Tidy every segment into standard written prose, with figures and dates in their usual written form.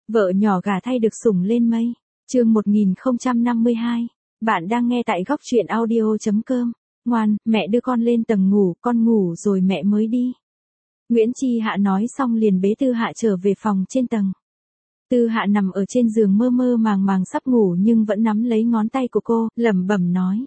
Vợ nhỏ gả thay được sủng lên mây. Chương 1052. Bạn đang nghe tại góc truyện audio.com. Ngoan, mẹ đưa con lên tầng ngủ, con ngủ rồi mẹ mới đi. Nguyễn Chi Hạ nói xong liền bế Tư Hạ trở về phòng trên tầng. Tư Hạ nằm ở trên giường mơ mơ màng màng sắp ngủ nhưng vẫn nắm lấy ngón tay của cô, lẩm bẩm nói.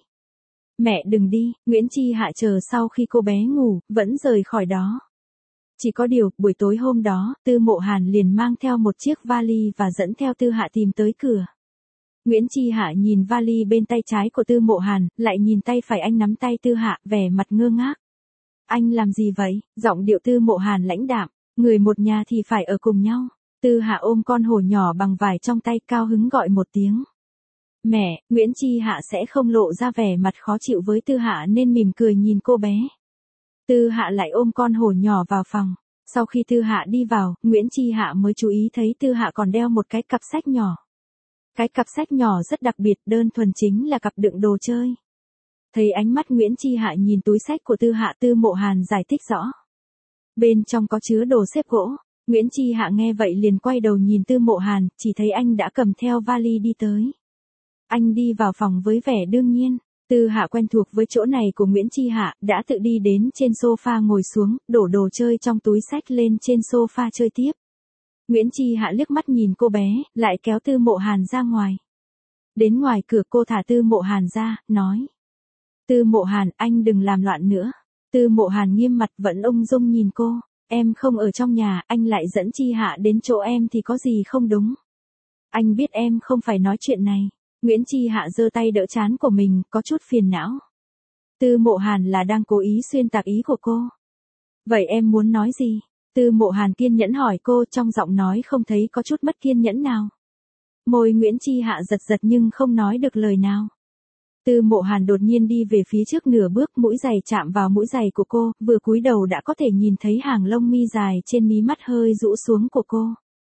Mẹ đừng đi. Nguyễn Chi Hạ chờ sau khi cô bé ngủ, vẫn rời khỏi đó. Chỉ có điều, buổi tối hôm đó, Tư Mộ Hàn liền mang theo một chiếc vali và dẫn theo Tư Hạ tìm tới cửa. Nguyễn Chi Hạ nhìn vali bên tay trái của Tư Mộ Hàn, lại nhìn tay phải anh nắm tay Tư Hạ, vẻ mặt ngơ ngác. Anh làm gì vậy? Giọng điệu Tư Mộ Hàn lãnh đạm, người một nhà thì phải ở cùng nhau. Tư Hạ ôm con hổ nhỏ bằng vải trong tay, cao hứng gọi một tiếng. Mẹ. Nguyễn Chi Hạ sẽ không lộ ra vẻ mặt khó chịu với Tư Hạ nên mỉm cười nhìn cô bé. Tư Hạ lại ôm con hổ nhỏ vào phòng. Sau khi Tư Hạ đi vào, Nguyễn Chi Hạ mới chú ý thấy Tư Hạ còn đeo một cái cặp sách nhỏ. Cái cặp sách nhỏ rất đặc biệt, đơn thuần chính là cặp đựng đồ chơi. Thấy ánh mắt Nguyễn Chi Hạ nhìn túi sách của Tư Hạ, Tư Mộ Hàn giải thích rõ. Bên trong có chứa đồ xếp gỗ. Nguyễn Chi Hạ nghe vậy liền quay đầu nhìn Tư Mộ Hàn, chỉ thấy anh đã cầm theo vali đi tới. Anh đi vào phòng với vẻ đương nhiên. Tư Hạ quen thuộc với chỗ này của Nguyễn Chi Hạ, đã tự đi đến trên sofa ngồi xuống, đổ đồ chơi trong túi sách lên trên sofa chơi tiếp. Nguyễn Chi Hạ liếc mắt nhìn cô bé, lại kéo Tư Mộ Hàn ra ngoài. Đến ngoài cửa cô thả Tư Mộ Hàn ra, nói. Tư Mộ Hàn, anh đừng làm loạn nữa. Tư Mộ Hàn nghiêm mặt vẫn ung dung nhìn cô. Em không ở trong nhà, anh lại dẫn Chi Hạ đến chỗ em thì có gì không đúng. Anh biết em không phải nói chuyện này. Nguyễn Chi Hạ giơ tay đỡ trán của mình, có chút phiền não. Tư Mộ Hàn là đang cố ý xuyên tạc ý của cô. Vậy em muốn nói gì? Tư Mộ Hàn kiên nhẫn hỏi cô, trong giọng nói không thấy có chút mất kiên nhẫn nào. Môi Nguyễn Chi Hạ giật giật nhưng không nói được lời nào. Tư Mộ Hàn đột nhiên đi về phía trước nửa bước, mũi giày chạm vào mũi giày của cô, vừa cúi đầu đã có thể nhìn thấy hàng lông mi dài trên mí mắt hơi rũ xuống của cô.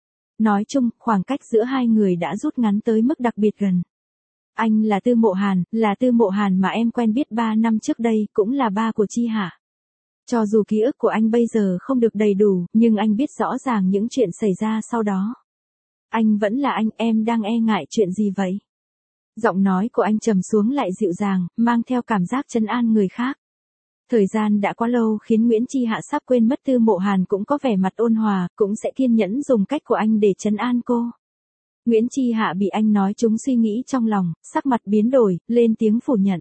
Nói chung, khoảng cách giữa hai người đã rút ngắn tới mức đặc biệt gần. Anh là Tư Mộ Hàn, là Tư Mộ Hàn mà em quen biết 3 năm trước đây, cũng là ba của Chi Hạ. Cho dù ký ức của anh bây giờ không được đầy đủ, nhưng anh biết rõ ràng những chuyện xảy ra sau đó. Anh vẫn là anh, em đang e ngại chuyện gì vậy? Giọng nói của anh trầm xuống lại dịu dàng, mang theo cảm giác trấn an người khác. Thời gian đã quá lâu khiến Nguyễn Chi Hạ sắp quên mất Tư Mộ Hàn cũng có vẻ mặt ôn hòa, cũng sẽ kiên nhẫn dùng cách của anh để trấn an cô. Nguyễn Chi Hạ bị anh nói trúng suy nghĩ trong lòng, sắc mặt biến đổi, lên tiếng phủ nhận.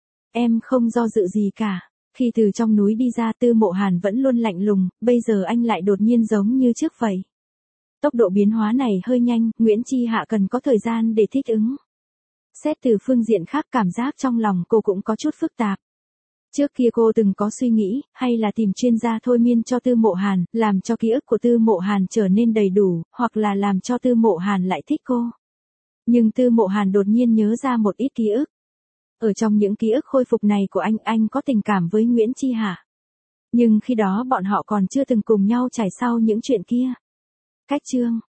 Em không do dự gì cả. Khi từ trong núi đi ra, Tư Mộ Hàn vẫn luôn lạnh lùng, bây giờ anh lại đột nhiên giống như trước vậy. Tốc độ biến hóa này hơi nhanh, Nguyễn Chi Hạ cần có thời gian để thích ứng. Xét từ phương diện khác, cảm giác trong lòng cô cũng có chút phức tạp. Trước kia cô từng có suy nghĩ, hay là tìm chuyên gia thôi miên cho Tư Mộ Hàn, làm cho ký ức của Tư Mộ Hàn trở nên đầy đủ, hoặc là làm cho Tư Mộ Hàn lại thích cô. Nhưng Tư Mộ Hàn đột nhiên nhớ ra một ít ký ức. Ở trong những ký ức khôi phục này của anh có tình cảm với Nguyễn Chi Hạ. Nhưng khi đó bọn họ còn chưa từng cùng nhau trải sau những chuyện kia. Cách chương.